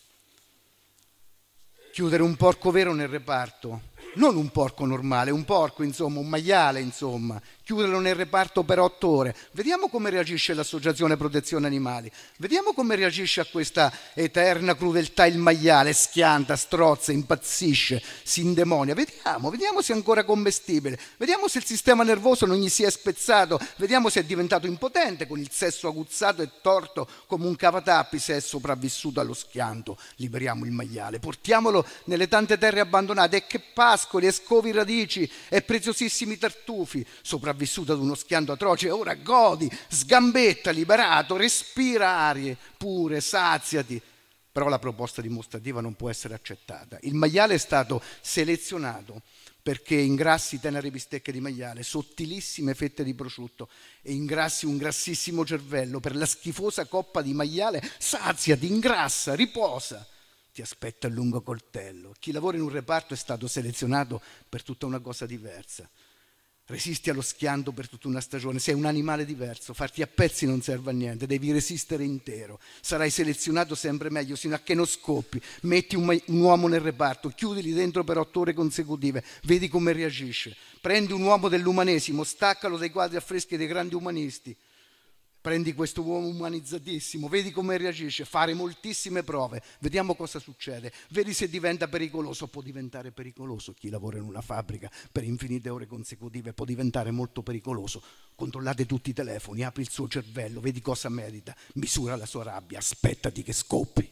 Chiudere un porco vero nel reparto, non un porco normale, un porco insomma, un maiale insomma, chiuderlo nel reparto per otto ore. Vediamo come reagisce l'associazione Protezione Animali, vediamo come reagisce a questa eterna crudeltà il maiale, schianta, strozza, impazzisce, si indemonia. Vediamo, vediamo se è ancora commestibile, vediamo se il sistema nervoso non gli si è spezzato, vediamo se è diventato impotente con il sesso aguzzato e torto come un cavatappi se è sopravvissuto allo schianto. Liberiamo il maiale, portiamolo nelle tante terre abbandonate e che pascoli e scovi radici e preziosissimi tartufi, sopravvissuti ad uno schianto atroce. Ora godi, sgambetta, liberato, respira arie pure, saziati. Però la proposta dimostrativa non può essere accettata. Il maiale è stato selezionato perché ingrassi tenere bistecche di maiale, sottilissime fette di prosciutto e ingrassi un grassissimo cervello per la schifosa coppa di maiale. Saziati, ingrassa, riposa. Ti aspetta il lungo coltello. Chi lavora in un reparto è stato selezionato per tutta una cosa diversa. Resisti allo schianto per tutta una stagione, sei un animale diverso, farti a pezzi non serve a niente, devi resistere intero, sarai selezionato sempre meglio sino a che non scoppi, metti un, ma- un uomo nel reparto, chiudili dentro per otto ore consecutive, vedi come reagisce, prendi un uomo dell'umanesimo, staccalo dai quadri affreschi dei grandi umanisti, prendi questo uomo umanizzatissimo, vedi come reagisce, fare moltissime prove, vediamo cosa succede, vedi se diventa pericoloso. Può diventare pericoloso chi lavora in una fabbrica per infinite ore consecutive, può diventare molto pericoloso. Controllate tutti i telefoni, apri il suo cervello, vedi cosa medita, misura la sua rabbia, aspettati che scoppi.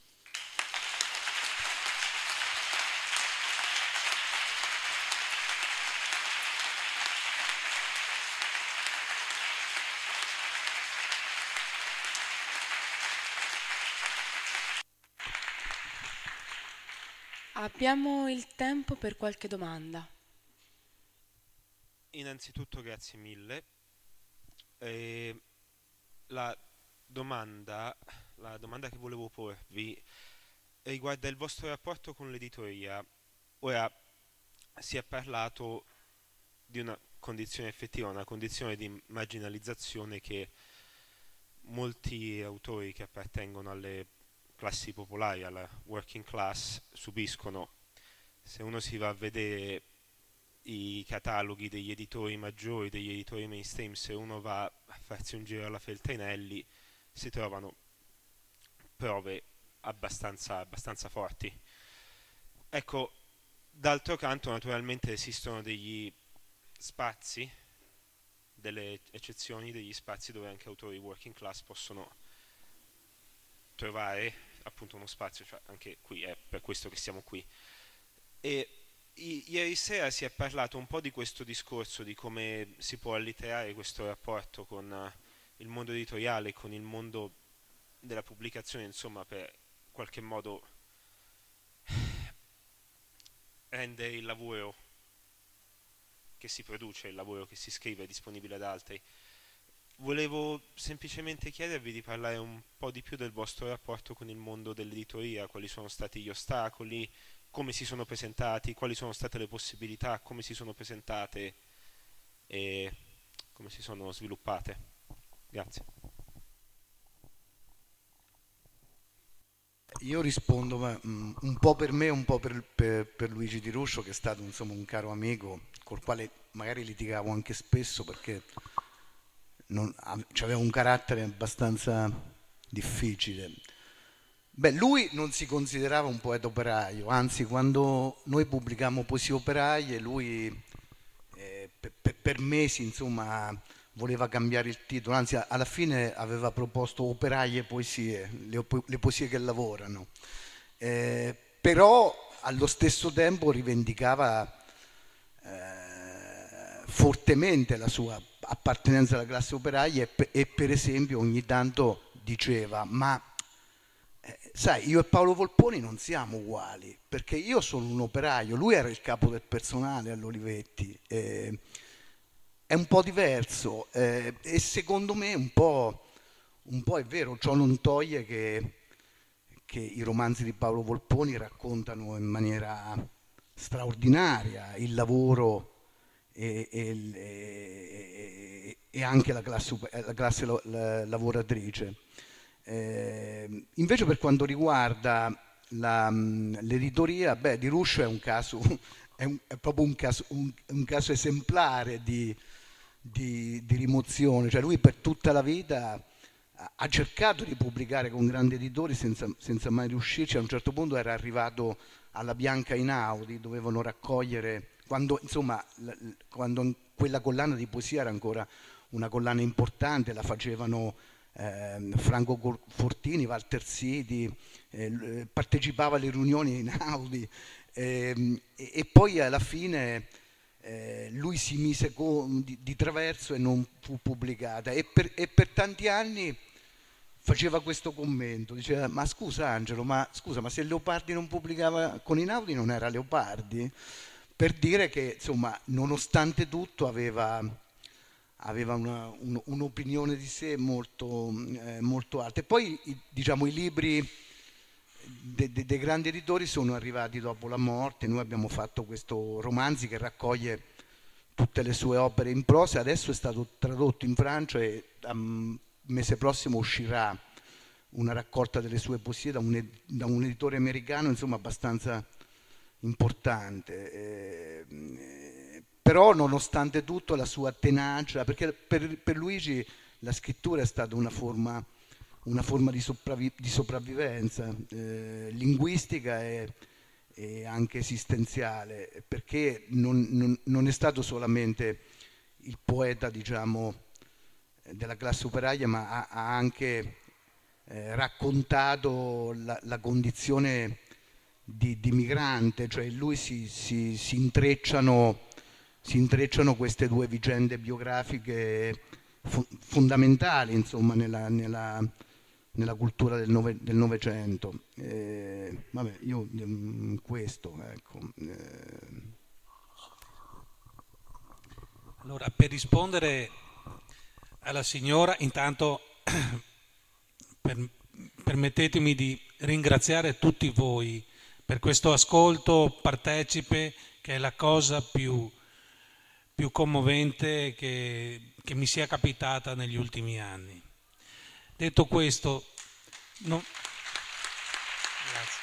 Abbiamo il tempo per qualche domanda. Innanzitutto grazie mille. Eh, la domanda, la domanda che volevo porvi riguarda il vostro rapporto con l'editoria. Ora si è parlato di una condizione effettiva, una condizione di marginalizzazione che molti autori che appartengono alle classi popolari, alla working class, subiscono. Se uno si va a vedere i cataloghi degli editori maggiori, degli editori mainstream, se uno va a farsi un giro alla Feltrinelli, si trovano prove abbastanza, abbastanza forti. Ecco, d'altro canto naturalmente esistono degli spazi, delle eccezioni, degli spazi dove anche autori working class possono trovare appunto uno spazio, cioè anche qui è per questo che siamo qui. E i, ieri sera si è parlato un po' di questo discorso, di come si può alliterare questo rapporto con uh, il mondo editoriale, con il mondo della pubblicazione, insomma, per qualche modo rendere il lavoro che si produce, il lavoro che si scrive disponibile ad altri. Volevo semplicemente chiedervi di parlare un po' di più del vostro rapporto con il mondo dell'editoria, quali sono stati gli ostacoli, come si sono presentati, quali sono state le possibilità, come si sono presentate e come si sono sviluppate. Grazie. Io rispondo ma, um, un po' per me, un po' per, per, per Luigi Di Ruscio, che è stato insomma un caro amico, col quale magari litigavo anche spesso perché non, aveva un carattere abbastanza difficile. Beh, lui non si considerava un poeta operaio, anzi quando noi pubblicammo Poesie operaie lui eh, per, per, per mesi insomma voleva cambiare il titolo, anzi alla fine aveva proposto Operaie poesie, le, le poesie che lavorano, eh, però allo stesso tempo rivendicava eh, fortemente la sua appartenenza alla classe operaia e, e per esempio ogni tanto diceva ma eh, sai, io e Paolo Volponi non siamo uguali perché io sono un operaio, lui era il capo del personale all'Olivetti, eh, è un po' diverso eh, e secondo me un po', un po' è vero, ciò non toglie che, che i romanzi di Paolo Volponi raccontano in maniera straordinaria il lavoro e, e, e, e anche la classe, la classe la, lavoratrice. Eh, invece per quanto riguarda la, l'editoria, beh, Di Ruscio è un caso, è, un, è proprio un caso, un, un caso esemplare di di, di rimozione, cioè lui per tutta la vita ha, ha cercato di pubblicare con grandi editori senza, senza mai riuscirci. A un certo punto era arrivato alla Bianca Einaudi, dovevano raccogliere, quando insomma l, quando quella collana di poesia era ancora una collana importante, la facevano eh, Franco Fortini, Walter Siti, eh, partecipava alle riunioni Einaudi, eh, e, e poi alla fine eh, lui si mise con, di, di traverso e non fu pubblicata, e per, e per tanti anni faceva questo commento, diceva: ma scusa Angelo, ma scusa, ma se Leopardi non pubblicava con Einaudi non era Leopardi? Per dire che insomma, nonostante tutto aveva, aveva una, un, un'opinione di sé molto, eh, molto alta. E poi diciamo i libri dei de, de grandi editori sono arrivati dopo la morte. Noi abbiamo fatto questo romanzi che raccoglie tutte le sue opere in prosa, adesso è stato tradotto in Francia e um, il mese prossimo uscirà una raccolta delle sue poesie da un, da un editore americano, insomma abbastanza importante, eh, eh, però nonostante tutto la sua tenacia, perché per, per Luigi la scrittura è stata una forma, una forma di, sopravvi- di sopravvivenza eh, linguistica e, e anche esistenziale, perché non, non, non è stato solamente il poeta, diciamo, della classe operaia, ma ha, ha anche eh, raccontato la, la condizione di, di migrante, cioè in lui si, si, si, intrecciano, si intrecciano queste due vicende biografiche fu- fondamentali, insomma, nella, nella, nella cultura del, nove, del Novecento. Eh, vabbè, io mm, questo, ecco. Eh. Allora, per rispondere alla signora, intanto per, permettetemi di ringraziare tutti voi per questo ascolto partecipe, che è la cosa più, più commovente che, che mi sia capitata negli ultimi anni. Detto questo, no... Grazie.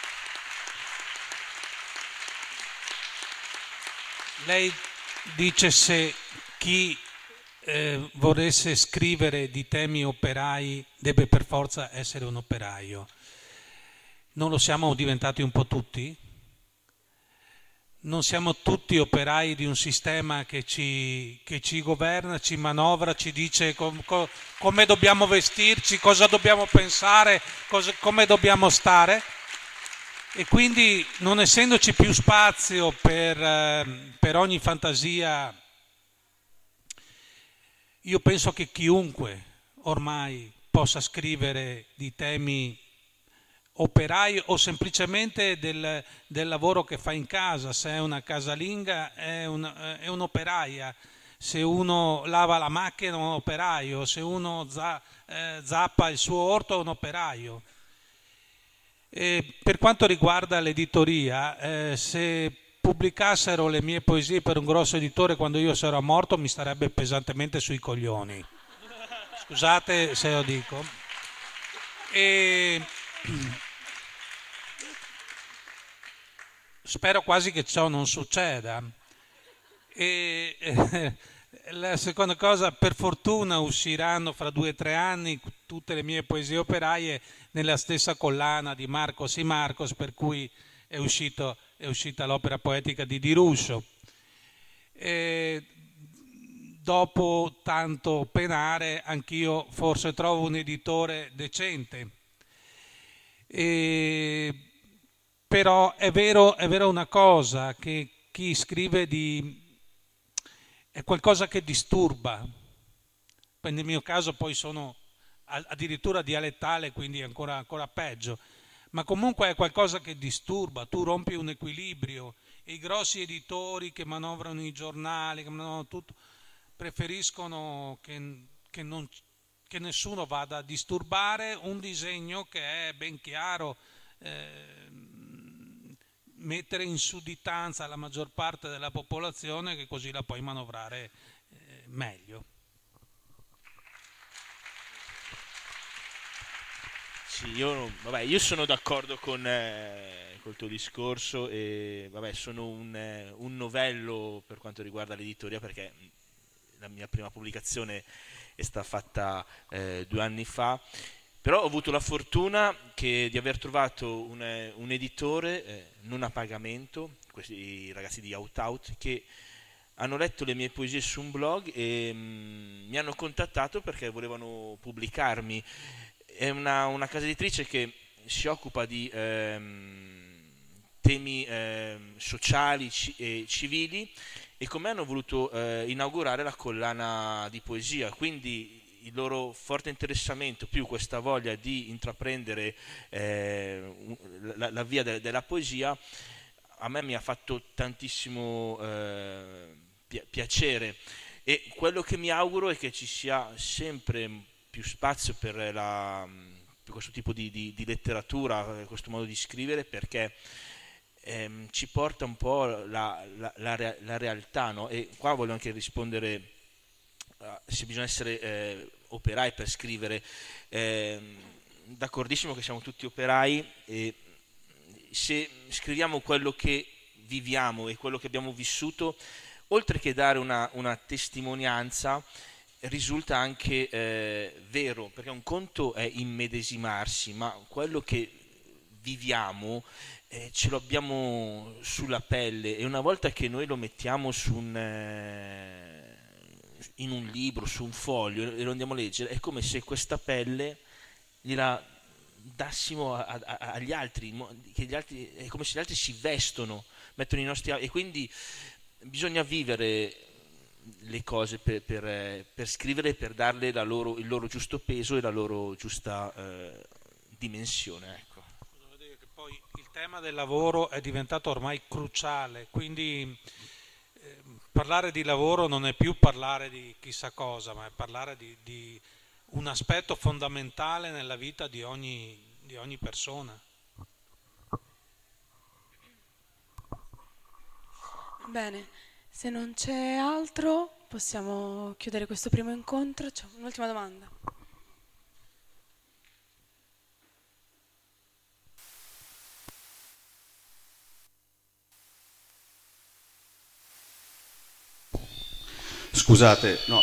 Lei dice se chi eh, volesse scrivere di temi operai deve per forza essere un operaio. Non lo siamo diventati un po' tutti? Non siamo tutti operai di un sistema che ci, che ci governa, ci manovra, ci dice com, com, come dobbiamo vestirci, cosa dobbiamo pensare, cosa, come dobbiamo stare? E quindi, non essendoci più spazio per, eh, per ogni fantasia, io penso che chiunque ormai possa scrivere di temi operai o semplicemente del, del lavoro che fa in casa. Se è una casalinga è, un, è un'operaia, se uno lava la macchina è un operaio, se uno za, eh, zappa il suo orto è un operaio. E per quanto riguarda l'editoria, eh, se pubblicassero le mie poesie per un grosso editore quando io sarò morto mi starebbe pesantemente sui coglioni. Scusate se lo dico. E... spero quasi che ciò non succeda. E eh, la seconda cosa, per fortuna usciranno fra due o tre anni tutte le mie poesie operaie nella stessa collana di Marcos y Marcos, per cui è, uscito, è uscita l'opera poetica di Di Ruscio. E dopo tanto penare anch'io forse trovo un editore decente. E però è vero, è vero una cosa, che chi scrive di è qualcosa che disturba. Nel mio caso poi sono addirittura dialettale, quindi ancora, ancora peggio, ma comunque è qualcosa che disturba, tu rompi un equilibrio e i grossi editori che manovrano i giornali, che manovrano tutto, preferiscono che, che, non, che nessuno vada a disturbare un disegno che è ben chiaro, eh, mettere in sudditanza la maggior parte della popolazione, che così la puoi manovrare eh, meglio. Sì, io, vabbè, io sono d'accordo con eh, col tuo discorso e vabbè, sono un, eh, un novello per quanto riguarda l'editoria, perché la mia prima pubblicazione è stata fatta eh, due anni fa, però ho avuto la fortuna che, di aver trovato un, un editore eh, non a pagamento, questi ragazzi di Out Out, che hanno letto le mie poesie su un blog e mh, mi hanno contattato perché volevano pubblicarmi. È una, una casa editrice che si occupa di ehm, temi ehm, sociali ci, e civili, e con me hanno voluto eh, inaugurare la collana di poesia, quindi il loro forte interessamento più questa voglia di intraprendere eh, la, la via de, della poesia a me mi ha fatto tantissimo eh, pi- piacere, e quello che mi auguro è che ci sia sempre più spazio per, la, per questo tipo di, di, di letteratura, questo modo di scrivere, perché ehm, ci porta un po' la, la, la, rea- la realtà, no? E qua voglio anche rispondere uh, se bisogna essere eh, operai per scrivere. Eh, d'accordissimo che siamo tutti operai, e se scriviamo quello che viviamo e quello che abbiamo vissuto, oltre che dare una, una testimonianza, risulta anche eh, vero, perché un conto è immedesimarsi, ma quello che viviamo eh, ce lo abbiamo sulla pelle, e una volta che noi lo mettiamo su un, eh, in un libro, su un foglio, e lo andiamo a leggere, è come se questa pelle gliela dassimo a, a, agli altri, che gli altri, è come se gli altri si vestono, mettono i nostri, e quindi bisogna vivere le cose per, per, per scrivere, per darle la loro, il loro giusto peso e la loro giusta eh, dimensione, ecco. Devo dire che poi il tema del lavoro è diventato ormai cruciale, quindi eh, parlare di lavoro non è più parlare di chissà cosa, ma è parlare di, di un aspetto fondamentale nella vita di ogni, di ogni persona. Bene, se non c'è altro possiamo chiudere questo primo incontro. C'è un'ultima domanda. Scusate, no.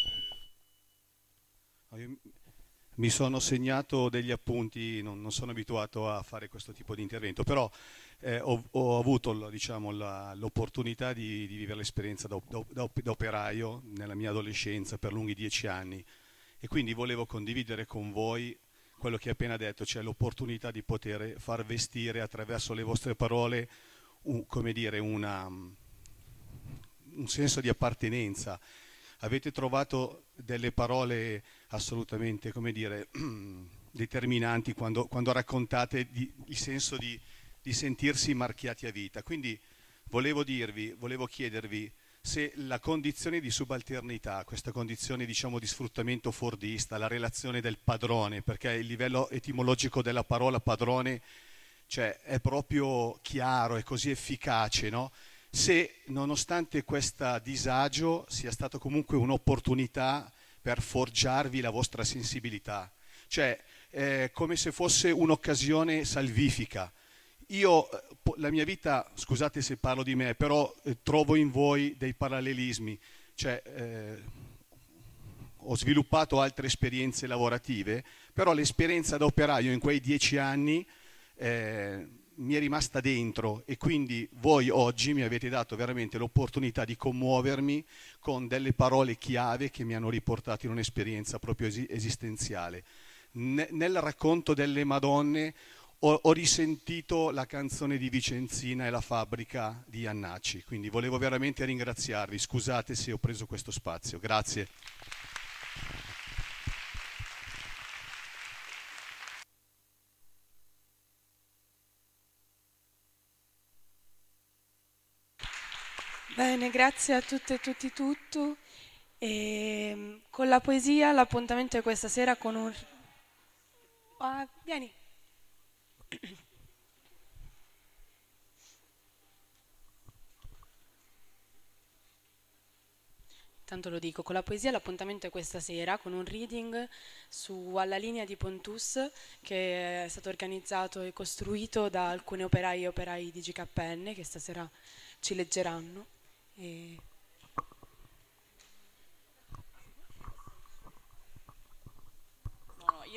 Mi sono segnato degli appunti, non, non sono abituato a fare questo tipo di intervento, però eh, ho, ho avuto diciamo, la, l'opportunità di, di vivere l'esperienza da, da, da operaio nella mia adolescenza per lunghi dieci anni, e quindi volevo condividere con voi quello che hai appena detto, cioè l'opportunità di poter far vestire attraverso le vostre parole un, come dire, una, un senso di appartenenza. Avete trovato delle parole assolutamente, come dire, determinanti quando, quando raccontate di, il senso di, di sentirsi marchiati a vita. Quindi volevo dirvi, volevo chiedervi se la condizione di subalternità, questa condizione diciamo di sfruttamento fordista, la relazione del padrone, perché il livello etimologico della parola padrone, cioè, è proprio chiaro, è così efficace, no? Se nonostante questo disagio sia stato comunque un'opportunità per forgiarvi la vostra sensibilità, cioè eh, come se fosse un'occasione salvifica. Io, la mia vita, scusate se parlo di me, però eh, trovo in voi dei parallelismi, cioè eh, ho sviluppato altre esperienze lavorative, però l'esperienza da operaio in quei dieci anni eh, mi è rimasta dentro, e quindi voi oggi mi avete dato veramente l'opportunità di commuovermi con delle parole chiave che mi hanno riportato in un'esperienza proprio esistenziale. Nel racconto delle Madonne ho, ho risentito la canzone di Vicenzina e la fabbrica di Iannacci, quindi volevo veramente ringraziarvi, scusate se ho preso questo spazio, grazie. Bene, grazie a tutte e tutti tutto. E con la poesia l'appuntamento è questa sera con un... Ah, vieni. Tanto lo dico, con la poesia l'appuntamento è questa sera con un reading su Alla linea di Pontus, che è stato organizzato e costruito da alcuni operai e operai di G K N che stasera ci leggeranno. E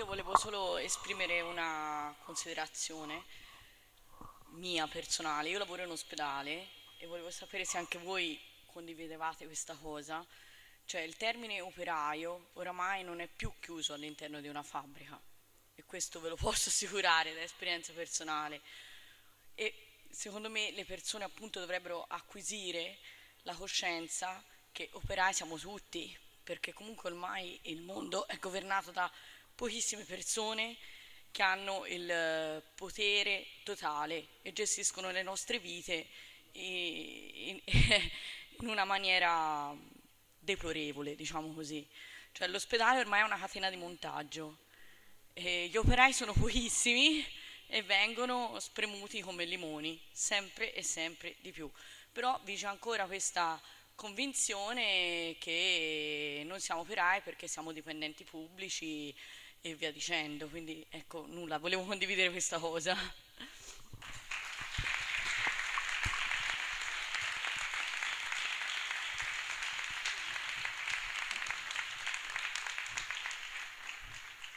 io volevo solo esprimere una considerazione mia personale. Io lavoro in ospedale e volevo sapere se anche voi condividevate questa cosa. Cioè il termine operaio oramai non è più chiuso all'interno di una fabbrica, e questo ve lo posso assicurare da esperienza personale. E secondo me le persone appunto dovrebbero acquisire la coscienza che operai siamo tutti, perché comunque ormai il mondo è governato da pochissime persone che hanno il potere totale e gestiscono le nostre vite in, in una maniera deplorevole, diciamo così. Cioè l'ospedale ormai è una catena di montaggio e gli operai sono pochissimi e vengono spremuti come limoni, sempre e sempre di più. Però vige ancora questa convinzione che non siamo operai perché siamo dipendenti pubblici e via dicendo. Quindi ecco, nulla, volevo condividere questa cosa.